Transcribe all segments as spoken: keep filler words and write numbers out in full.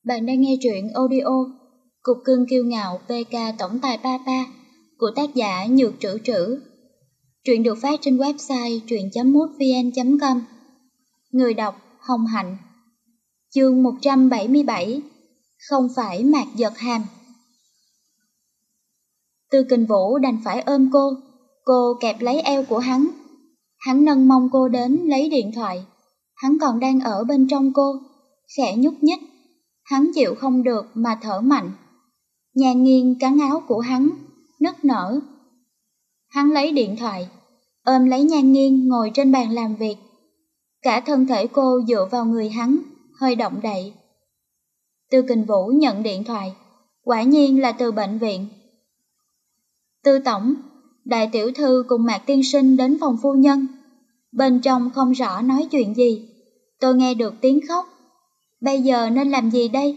Bạn đang nghe truyện audio Cục cưng kiêu ngạo pê ca tổng tài Papa của tác giả Nhược Trữ Trữ. Truyện được phát trên website truyện chấm mútvn chấm com. Người đọc Hồng Hạnh. Chương một trăm bảy mươi bảy. Không phải Mạc Giật Hàm. Tư Kình Vũ đành phải ôm cô, cô kẹp lấy eo của hắn. Hắn nâng mông cô đến lấy điện thoại. Hắn còn đang ở bên trong cô, khẽ nhúc nhích. Hắn chịu không được mà thở mạnh. Nhan Nghiên cắn áo của hắn, nức nở. Hắn lấy điện thoại, ôm lấy Nhan Nghiên ngồi trên bàn làm việc. Cả thân thể cô dựa vào người hắn, hơi động đậy. Tư Kình Vũ nhận điện thoại, quả nhiên là từ bệnh viện. Tư tổng, đại tiểu thư cùng Mạc tiên sinh đến phòng phu nhân. Bên trong không rõ nói chuyện gì, tôi nghe được tiếng khóc. Bây giờ nên làm gì đây?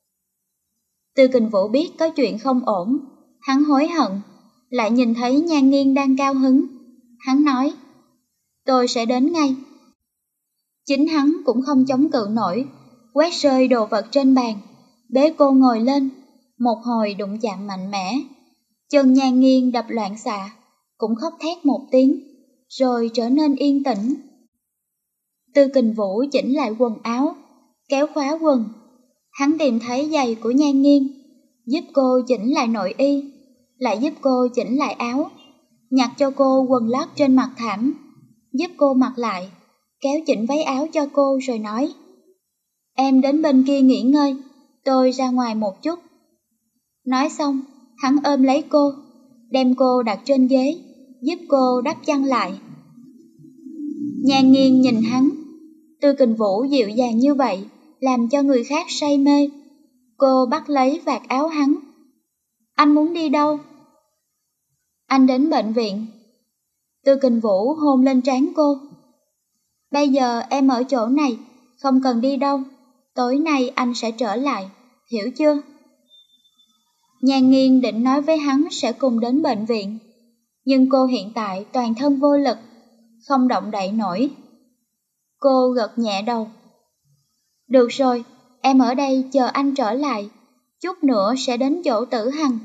Tư Kình Vũ biết có chuyện không ổn, hắn hối hận, lại nhìn thấy Nhan Nghiên đang cao hứng. Hắn nói, tôi sẽ đến ngay. Chính hắn cũng không chống cự nổi, quét rơi đồ vật trên bàn, bế cô ngồi lên, một hồi đụng chạm mạnh mẽ. Chân Nhan Nghiên đập loạn xạ, cũng khóc thét một tiếng, rồi trở nên yên tĩnh. Tư Kình Vũ chỉnh lại quần áo, kéo khóa quần. Hắn tìm thấy giày của Nhan Nghiên, giúp cô chỉnh lại nội y, lại giúp cô chỉnh lại áo, nhặt cho cô quần lót trên mặt thảm, giúp cô mặc lại, kéo chỉnh váy áo cho cô rồi nói, em đến bên kia nghỉ ngơi, tôi ra ngoài một chút. Nói xong, hắn ôm lấy cô, đem cô đặt trên ghế, giúp cô đắp chăn lại. Nhan Nghiên nhìn hắn, Tư Kình Vũ dịu dàng như vậy, làm cho người khác say mê. Cô bắt lấy vạt áo hắn. Anh muốn đi đâu? Anh đến bệnh viện. Tư Kình Vũ hôn lên trán cô. Bây giờ em ở chỗ này, không cần đi đâu. Tối nay anh sẽ trở lại, hiểu chưa? Nhan Nghiên định nói với hắn sẽ cùng đến bệnh viện, nhưng cô hiện tại toàn thân vô lực, không động đậy nổi. Cô gật nhẹ đầu. Được rồi, em ở đây chờ anh trở lại, chút nữa sẽ đến chỗ Tử Hằng.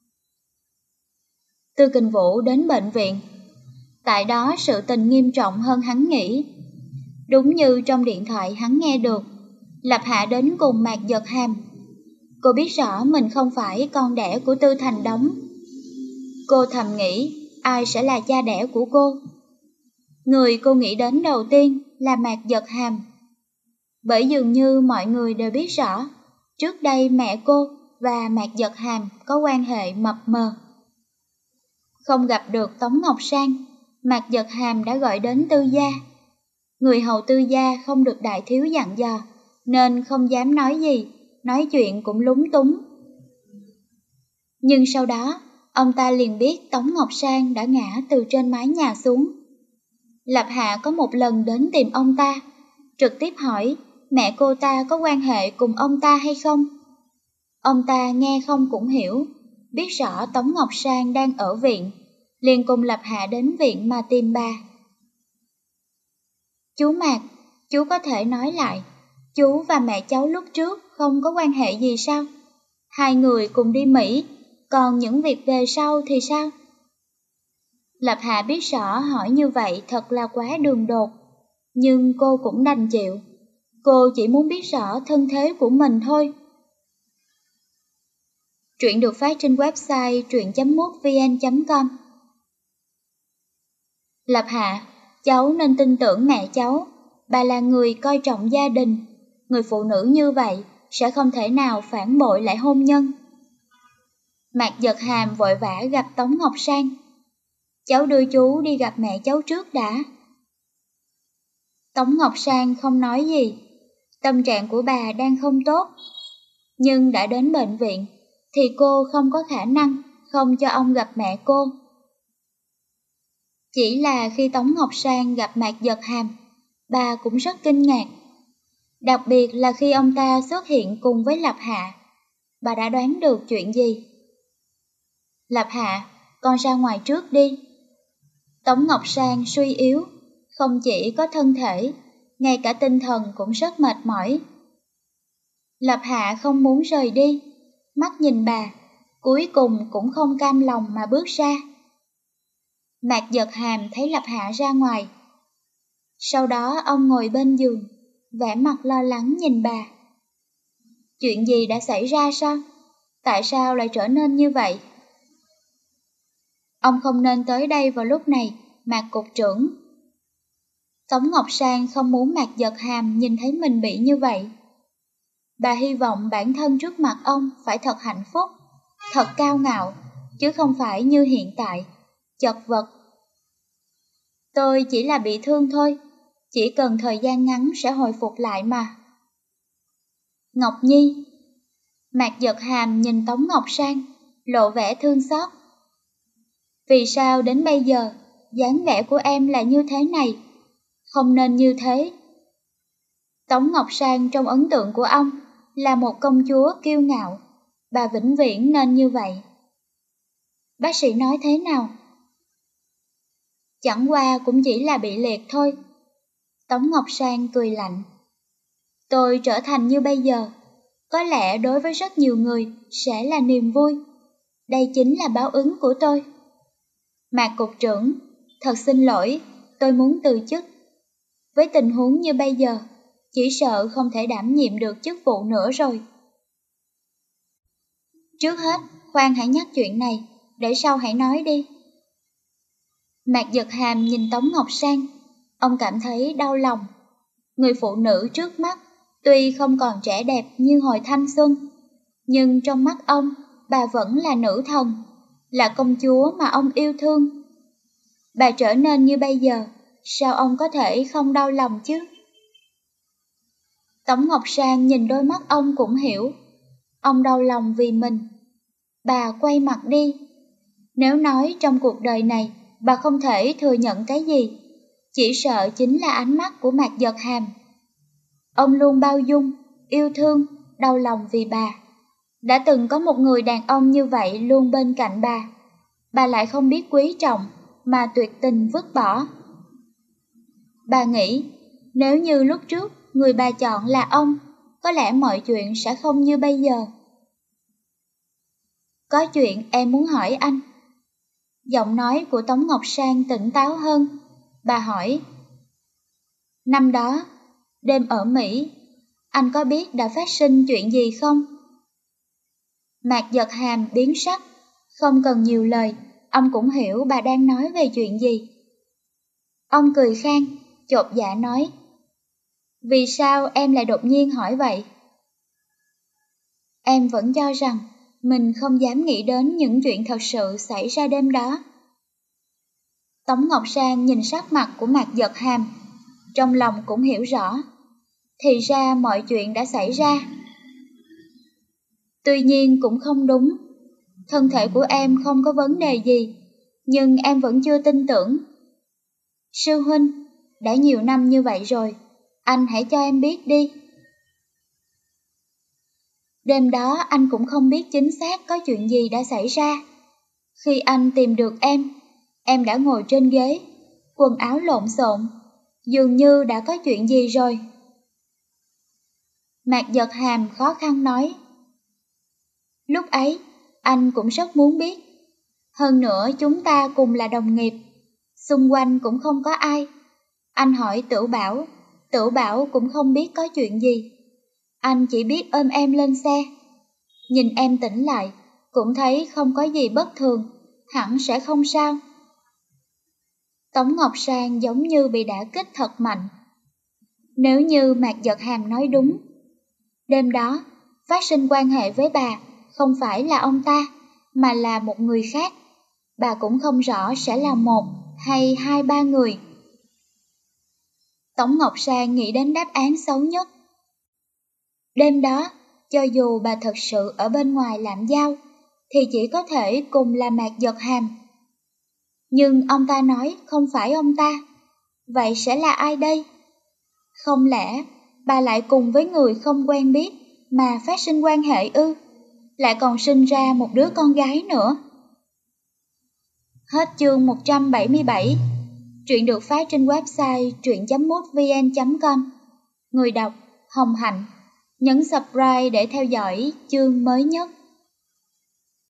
Tư Kình Vũ đến bệnh viện. Tại đó sự tình nghiêm trọng hơn hắn nghĩ. Đúng như trong điện thoại hắn nghe được, Lập Hạ đến cùng Mạc Giật Hàm. Cô biết rõ mình không phải con đẻ của Tư Thành Đống. Cô thầm nghĩ ai sẽ là cha đẻ của cô. Người cô nghĩ đến đầu tiên là Mạc Giật Hàm. Bởi dường như mọi người đều biết rõ, trước đây mẹ cô và Mạc Giật Hàm có quan hệ mập mờ. Không gặp được Tống Ngọc Sang, Mạc Giật Hàm đã gọi đến Tư gia. Người hầu Tư gia không được đại thiếu dặn dò, nên không dám nói gì, nói chuyện cũng lúng túng. Nhưng sau đó, ông ta liền biết Tống Ngọc Sang đã ngã từ trên mái nhà xuống. Lập Hạ có một lần đến tìm ông ta, trực tiếp hỏi mẹ cô ta có quan hệ cùng ông ta hay không. Ông ta nghe không cũng hiểu, biết rõ Tống Ngọc Sang đang ở viện, liền cùng Lập Hạ đến viện mà tìm bà. Chú Mạc, chú có thể nói lại, chú và mẹ cháu lúc trước không có quan hệ gì sao? Hai người cùng đi Mỹ, còn những việc về sau thì sao? Lập Hạ biết rõ hỏi như vậy thật là quá đường đột, nhưng cô cũng đành chịu. Cô chỉ muốn biết rõ thân thế của mình thôi. Truyện được phát trên website truyện chấm mútvn chấm com. Lập Hạ, cháu nên tin tưởng mẹ cháu. Bà là người coi trọng gia đình. Người phụ nữ như vậy sẽ không thể nào phản bội lại hôn nhân. Mạc Giật Hàm vội vã gặp Tống Ngọc Sang. Cháu đưa chú đi gặp mẹ cháu trước đã. Tống Ngọc Sang không nói gì. Tâm trạng của bà đang không tốt. Nhưng đã đến bệnh viện, thì cô không có khả năng không cho ông gặp mẹ cô. Chỉ là khi Tống Ngọc Sang gặp Mạc Giật Hàm, bà cũng rất kinh ngạc. Đặc biệt là khi ông ta xuất hiện cùng với Lập Hạ, bà đã đoán được chuyện gì. Lập Hạ, con ra ngoài trước đi. Tống Ngọc Sang suy yếu, không chỉ có thân thể, ngay cả tinh thần cũng rất mệt mỏi. Lập Hạ không muốn rời đi, mắt nhìn bà, cuối cùng cũng không cam lòng mà bước ra. Mạc Giật Hàm thấy Lập Hạ ra ngoài. Sau đó ông ngồi bên giường, vẻ mặt lo lắng nhìn bà. Chuyện gì đã xảy ra sao? Tại sao lại trở nên như vậy? Ông không nên tới đây vào lúc này, Mạc cục trưởng. Tống Ngọc Sang không muốn Mạc Giật Hàm nhìn thấy mình bị như vậy. Bà hy vọng bản thân trước mặt ông phải thật hạnh phúc, thật cao ngạo, chứ không phải như hiện tại, chật vật. Tôi chỉ là bị thương thôi, chỉ cần thời gian ngắn sẽ hồi phục lại mà. Ngọc Nhi. Mạc Giật Hàm nhìn Tống Ngọc Sang, lộ vẻ thương xót. Vì sao đến bây giờ, dáng vẻ của em là như thế này? Không nên như thế. Tống Ngọc Sang trong ấn tượng của ông là một công chúa kiêu ngạo, bà vĩnh viễn nên như vậy. Bác sĩ nói thế nào? Chẳng qua cũng chỉ là bị liệt thôi. Tống Ngọc Sang cười lạnh. Tôi trở thành như bây giờ, có lẽ đối với rất nhiều người sẽ là niềm vui. Đây chính là báo ứng của tôi. Mạc cục trưởng, thật xin lỗi, tôi muốn từ chức. Với tình huống như bây giờ, chỉ sợ không thể đảm nhiệm được chức vụ nữa rồi. Trước hết, khoan hãy nhắc chuyện này, để sau hãy nói đi. Mạc Giật Hàm nhìn Tống Ngọc Sang, ông cảm thấy đau lòng. Người phụ nữ trước mắt, tuy không còn trẻ đẹp như hồi thanh xuân, nhưng trong mắt ông, bà vẫn là nữ thần, là công chúa mà ông yêu thương. Bà trở nên như bây giờ, sao ông có thể không đau lòng chứ? Tống Ngọc Sang nhìn đôi mắt ông cũng hiểu, ông đau lòng vì mình. Bà quay mặt đi. Nếu nói trong cuộc đời này, bà không thể thừa nhận cái gì, chỉ sợ chính là ánh mắt của Mạc Giật Hàm. Ông luôn bao dung, yêu thương, đau lòng vì bà. Đã từng có một người đàn ông như vậy luôn bên cạnh bà, bà lại không biết quý trọng mà tuyệt tình vứt bỏ. Bà nghĩ, nếu như lúc trước người bà chọn là ông, có lẽ mọi chuyện sẽ không như bây giờ. Có chuyện em muốn hỏi anh. Giọng nói của Tống Ngọc Sang tỉnh táo hơn. Bà hỏi. Năm đó, đêm ở Mỹ, anh có biết đã phát sinh chuyện gì không? Mạc Giật Hàm biến sắc, không cần nhiều lời, ông cũng hiểu bà đang nói về chuyện gì. Ông cười khan, chột dạ nói. Vì sao em lại đột nhiên hỏi vậy? Em vẫn cho rằng mình không dám nghĩ đến những chuyện thật sự xảy ra đêm đó. Tống Ngọc Sang nhìn sắc mặt của Mạc Giật Hàm, trong lòng cũng hiểu rõ. Thì ra mọi chuyện đã xảy ra. Tuy nhiên cũng không đúng. Thân thể của em không có vấn đề gì, nhưng em vẫn chưa tin tưởng. Sư huynh, đã nhiều năm như vậy rồi, anh hãy cho em biết đi. Đêm đó anh cũng không biết chính xác có chuyện gì đã xảy ra. Khi anh tìm được em, em đã ngồi trên ghế, quần áo lộn xộn, dường như đã có chuyện gì rồi. Mạc Giật Hàm khó khăn nói. Lúc ấy, anh cũng rất muốn biết. Hơn nữa chúng ta cùng là đồng nghiệp, xung quanh cũng không có ai. Anh hỏi Tửu Bảo, Tửu Bảo cũng không biết có chuyện gì. Anh chỉ biết ôm em lên xe. Nhìn em tỉnh lại, cũng thấy không có gì bất thường, hẳn sẽ không sao. Tống Ngọc Sang giống như bị đả kích thật mạnh. Nếu như Mạc Giật Hàm nói đúng, đêm đó, phát sinh quan hệ với bà không phải là ông ta, mà là một người khác. Bà cũng không rõ sẽ là một hay hai ba người. Tống Ngọc Sang nghĩ đến đáp án xấu nhất. Đêm đó, cho dù bà thật sự ở bên ngoài làm dao, thì chỉ có thể cùng là Mạc Giật Hàm. Nhưng ông ta nói không phải ông ta, vậy sẽ là ai đây? Không lẽ bà lại cùng với người không quen biết mà phát sinh quan hệ ư? Lại còn sinh ra một đứa con gái nữa. Hết chương một trăm bảy mươi bảy. Truyện được phát trên website truyện chấm mútvn chấm com. Người đọc Hồng Hạnh. Nhấn subscribe để theo dõi chương mới nhất.